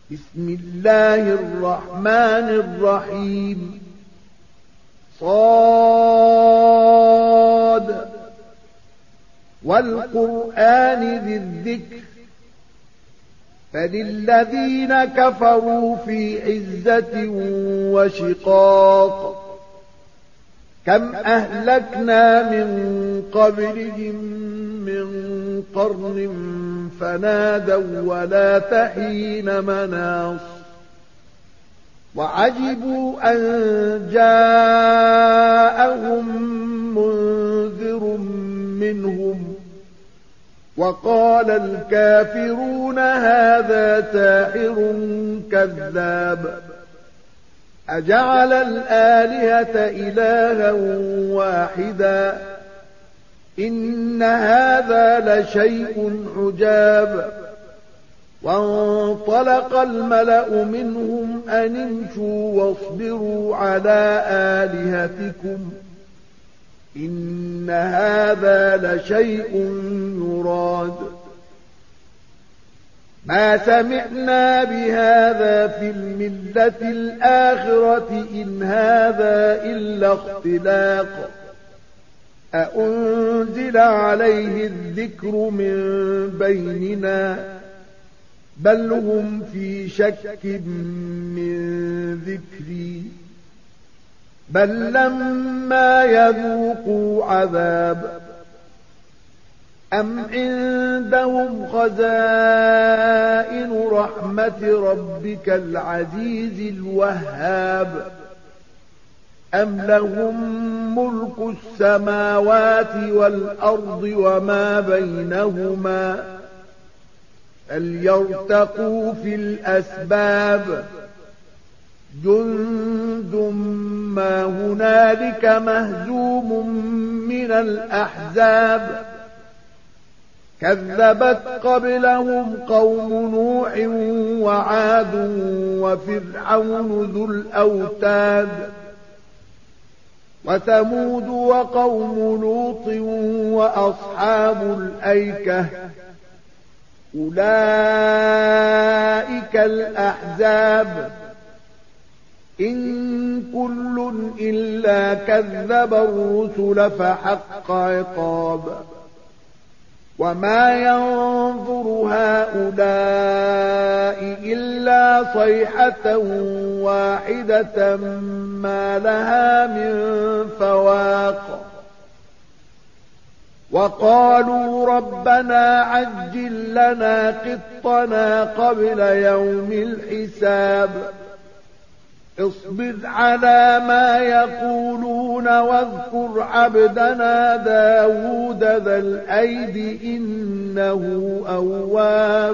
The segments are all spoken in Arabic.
بسم الله الرحمن الرحيم صاد والقرآن ذي الذكر فللذين كفروا في عزة وشقاق كم أهلكنا من قبلهم من قرن فنادوا ولا تحين مناص وعجبوا أن جاءهم منذر منهم وقال الكافرون هذا ساحر كذاب أجعل الآلهة إلها واحدا إن هذا لشيء عجاب وانطلق الملأ منهم أن امشوا واصبروا على آلهتكم إن هذا لشيء يراد ما سمعنا بهذا في الملة الآخرة إن هذا إلا اختلاق أأنزل عليه الذكر من بيننا بل هم في شك من ذكري بل لما يذوقوا عذاب أم عندهم خزائن رحمة ربك العزيز الوهاب أم لهم ملك السماوات والأرض وما بينهما فليرتقوا في الأسباب جند ما هنالك مهزوم من الأحزاب كذبت قبلهم قوم نوح وعاد وفرعون ذو الأوتاد وثمود وقوم لوط وأصحاب الأيكة أولئك الأحزاب إن كل إلا كذب الرسل فحق عقاب وما ينظر هؤلاء إلا صيحة واحدة ما لها من فواق وقالوا ربنا عجل لنا قطنا قبل يوم الحساب اصبر على ما يقولون واذكر عبدنا داود ذا الأيد إنه أواب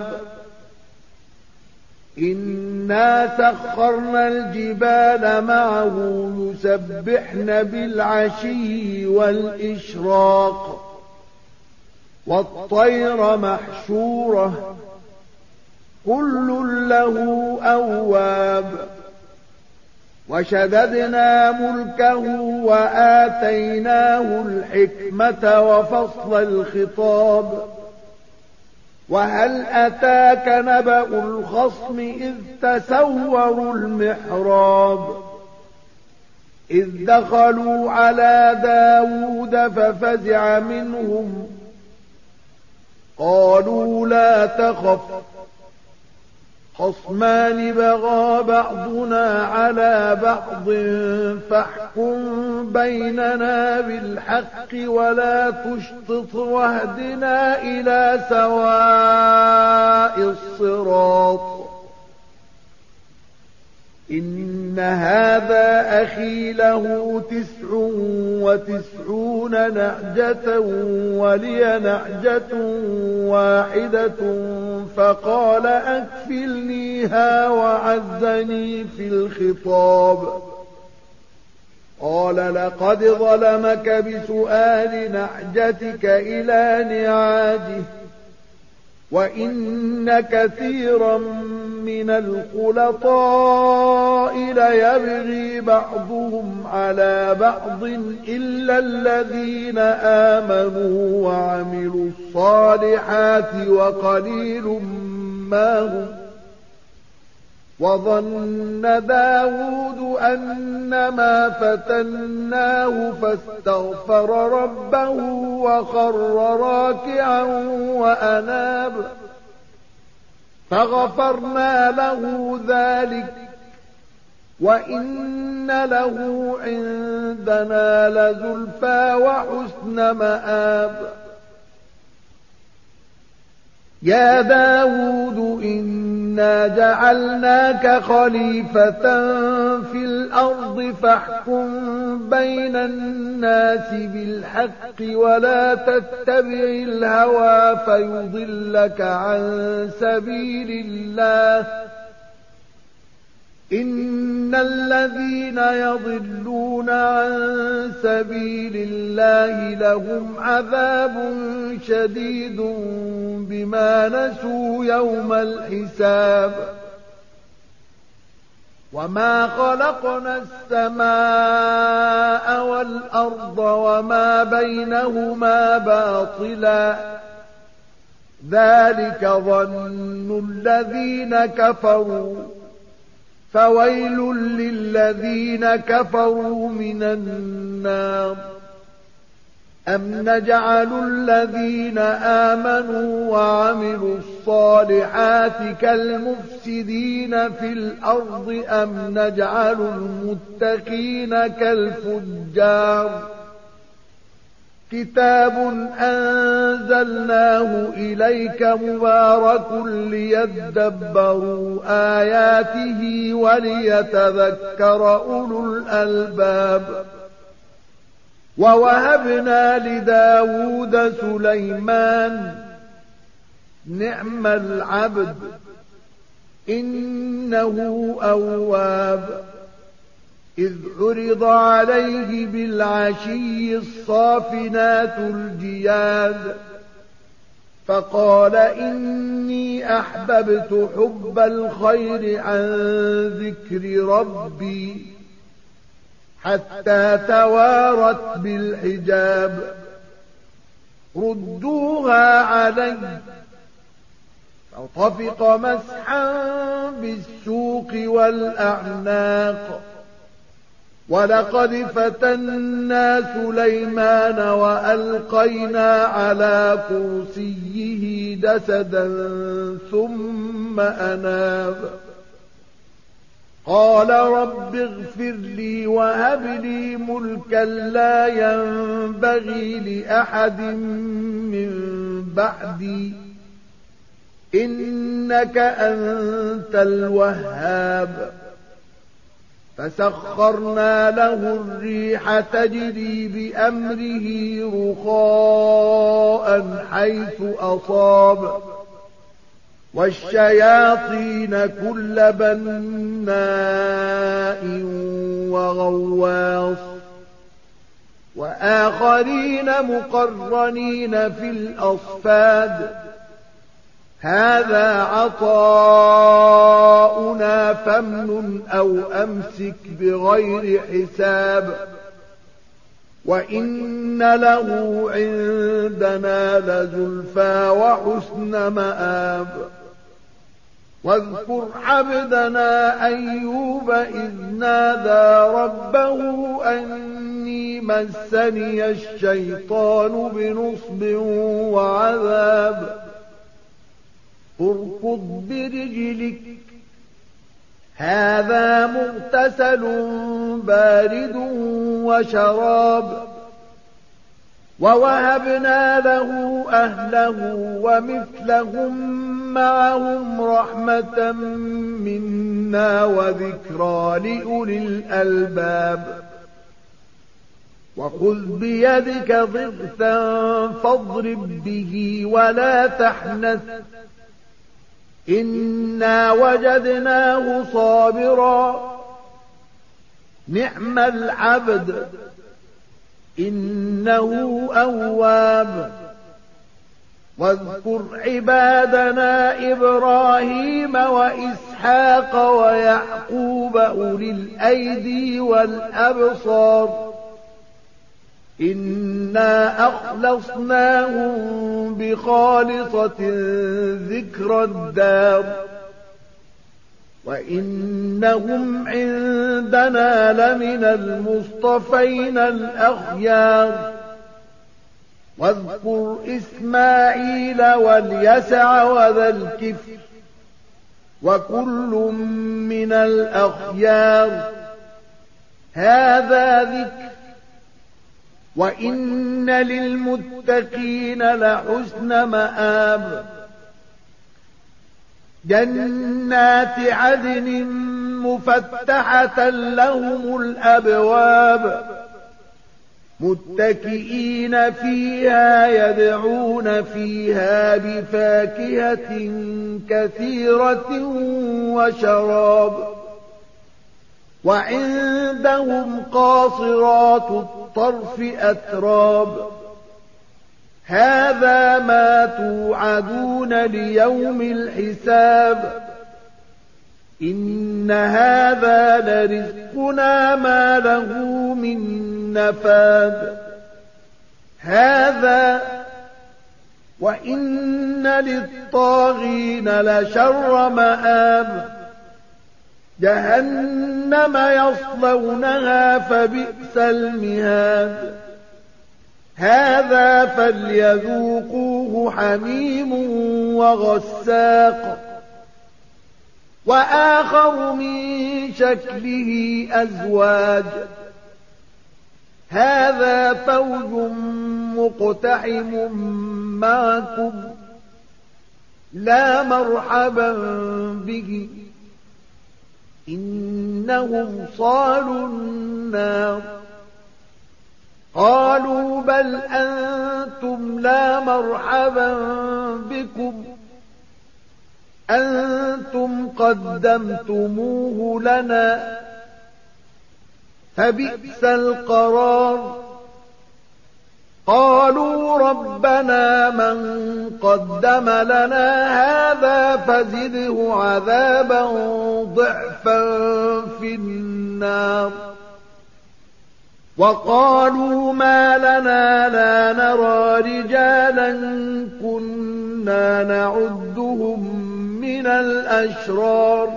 إنا سخرنا الجبال معه يسبحن بالعشي والإشراق والطير محشورة كل له أواب وشددنا ملكه وآتيناه الحكمة وفصل الخطاب وهل أتاك نبأ الخصم إذ تسوروا المحراب إذ دخلوا على داود ففزع منهم قالوا لا تخف خصمان بغى بعضنا على بعض فاحكم بيننا بالحق ولا تشطط واهدنا إلى سواء الصراط إن هذا أخي له 99 نعجة ولي نعجة واحدة فقال أكفلنيها وعزني في الخطاب قال لقد ظلمك بسؤال نعجتك إلى نعاجه وإن كثيرا من الخلطاء ليبغي بعضهم على بعض إلا الذين آمنوا وعملوا الصالحات وقليل ما هم وظن داود أنما فتناه فاستغفر ربه وخر راكعا وأناب فغفرنا له ذلك وإن له عندنا لزلفى وحسن مآب يا داود إنا جعلناك خليفة في الأرض فاحكم بين الناس بالحق ولا تتبع الهوى فيضلك عن سبيل الله إن الذين يضلون عن سبيل الله لهم عذاب شديد بما نسوا يوم الحساب وما خلقنا السماء والأرض وما بينهما باطلا ذلك ظن الذين كفروا فويل للذين كفروا من النار أم نجعل الذين آمنوا وعملوا الصالحات كالمفسدين في الأرض أم نجعل المتقين كالفجار كتاب أنزلناه إليك مبارك ليدبروا آياته وليتذكر أولو الألباب ووهبنا لداود سليمان نعم العبد إنه أواب إذ عرض عليه بالعشي الصافنات الجياد فقال إني أحببت حب الخير عن ذكر ربي حتى توارت بالحجاب ردوها علي فطفق مسحا بالسوق والأعناق ولقد فتنا سليمان وألقينا على كرسيه جسدا ثم أناب قال رب اغفر لي وهب لي ملكا لا ينبغي لأحد من بعدي إنك أنت الوهاب فسخرنا له الريح تجري بأمره رخاء حيث أصاب والشياطين كل بناء وغواص وآخرين مقرنين في الأصفاد هذا عطاؤنا فامنن أو أمسك بغير حساب وإن له عندنا لزلفى وحسن مآب واذكر عبدنا أيوب إذ نادى ربه أني مسني الشيطان بنصب وعذاب اركض برجلك هذا مغتسل بارد وشراب ووهبنا له أهله ومثلهم معهم رحمة منا وذكرى لأولي الألباب وخذ بيدك ضغثا فاضرب به ولا تحنث إنا وجدناه صابرا نعم العبد إنه أواب واذكر عبادنا إبراهيم وإسحاق ويعقوب أولي الأيدي والأبصار إنا أخلصناهم بخالصة ذكر الدار. 'Auzu billahi mineşşeytanirracim. Bismillahirrahmanirrahim. Ve zkur ibadena İbrahim ve İshak ve Yaqub ulul eydi vel ebsar. İnna ahlaknâhum bi khâlisati zikrid dâr. Ve ma khalaqnâ es-semâ'a vel arda ve ma beynehumâ bâtıla. Zâlike zannul lezîne keferû. Fe veylun lillezîne keferû minen nâr. Em nec'alul lezîne âmenû ve amilus sâlihâti kelmufsidîne fil ardı em nec'alul muttekîne kelfujjâr. Kitaben enzelnâhu ileyke mubârakun liyedebberû âyâtihi ve liyetezekkerâ ulul elbâb. Ve vehebnâ li Dâvûde Suleyman ni'mal abd innehu awwâb. İz uriḍa aleyhi bil aşiyyi s-sâfinâtul ciyaad. فقال إني أحببت حب الخير عن ذكر ربي حتى توارت بالحجاب وإنهم عندنا لمن المصطفين الأخيار واذكر إسماعيل واليسع وذا الكفر وكل من الأخيار هذا ذكر وإن للمتقين لحسن مآب جنات عدن مفتحة لهم الأبواب متكئين فيها يدعون فيها بفاكهة كثيرة وشراب وعندهم قاصرات الطرف أتراب هذا ما توعدون ليوم الحساب إن هذا لرزقنا ما له من نفاد هذا وإن للطاغين لشر مآب جهنم يصلونها فبئس المهاد هذا فليذوقوه حميم وغساق وآخر من شكله أزواج هذا فوج مقتحم معكم لا مرحبا به إنهم صالوا النار قالوا بل أنتم لا مرحبا بكم أنتم قدمتموه لنا فبئس القرار قالوا ربنا من قدم لنا هذا فزده عذابا ضعفا في النار وقالوا ما لنا لا نرى رجالا كنا نعدهم من الأشرار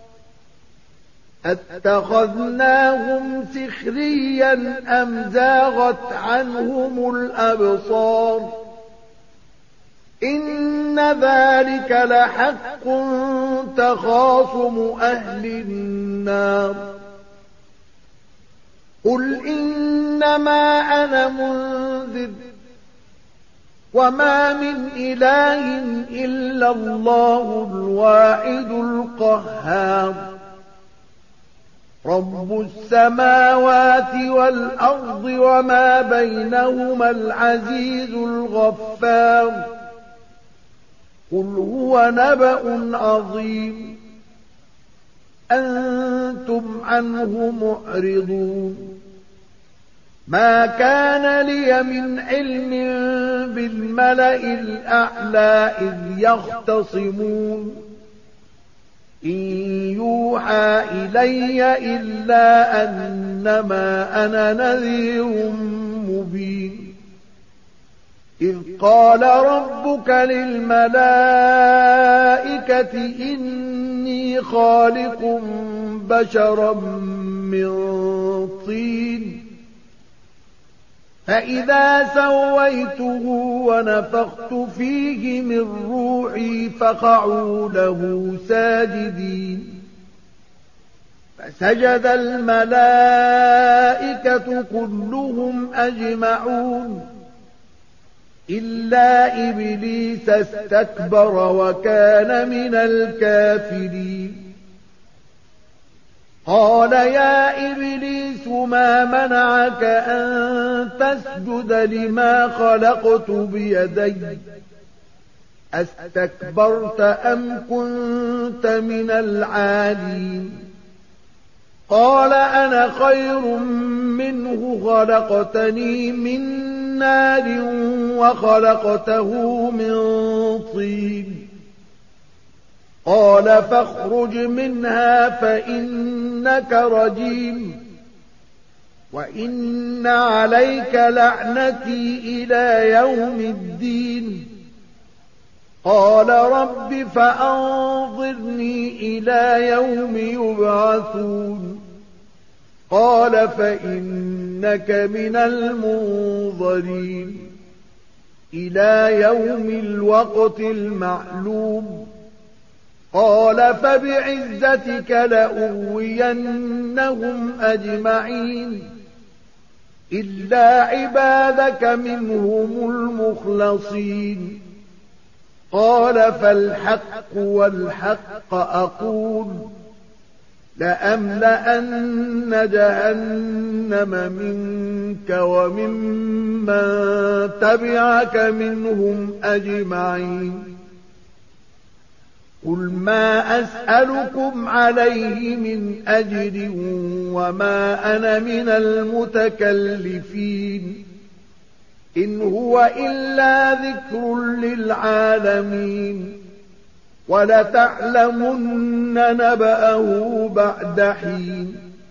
اتخذناهم سخريا أم زاغت عنهم الأبصار إن ذلك لحق تخاصم أهل النار قل إنما أنا منذر وما من إله إلا الله الواحد القهار رب السماوات والأرض وما بينهما العزيز الغفار قل هو نبأ عظيم أنتم عنه معرضون ما كان لي من علم بالملأ الأعلى إذ يختصمون إن يوحى إلي إلا أنما أنا نذير مبين إذ قال ربك للملائكة إني خالق بشرا من طين فإذا سويته ونفخت فيه من روحي فقعوا له ساجدين فسجد الملائكة كلهم أجمعون إلا إبليس استكبر وكان من الكافرين قال يا إبليس ما منعك أن تسجد لما خلقت بيدي أستكبرت أم كنت من العالين قال أنا خير منه خلقتني من نار وخلقته من طين قال فاخرج منها فإنك رجيم وإن عليك لعنتي إلى يوم الدين قال رب فأنظرني إلى يوم يبعثون قال فإنك من المنظرين إلى يوم الوقت المعلوم قال فبعزتك لأغوينهم أجمعين إلا عبادك منهم المخلصين قال فالحق والحق أقول لأملأن جهنم منك وممن تبعك منهم أجمعين قل ما أسألكم عليه من أجر وما أنا من المتكلفين إن هو إلا ذكر للعالمين ولتعلمن نبأه بعد حين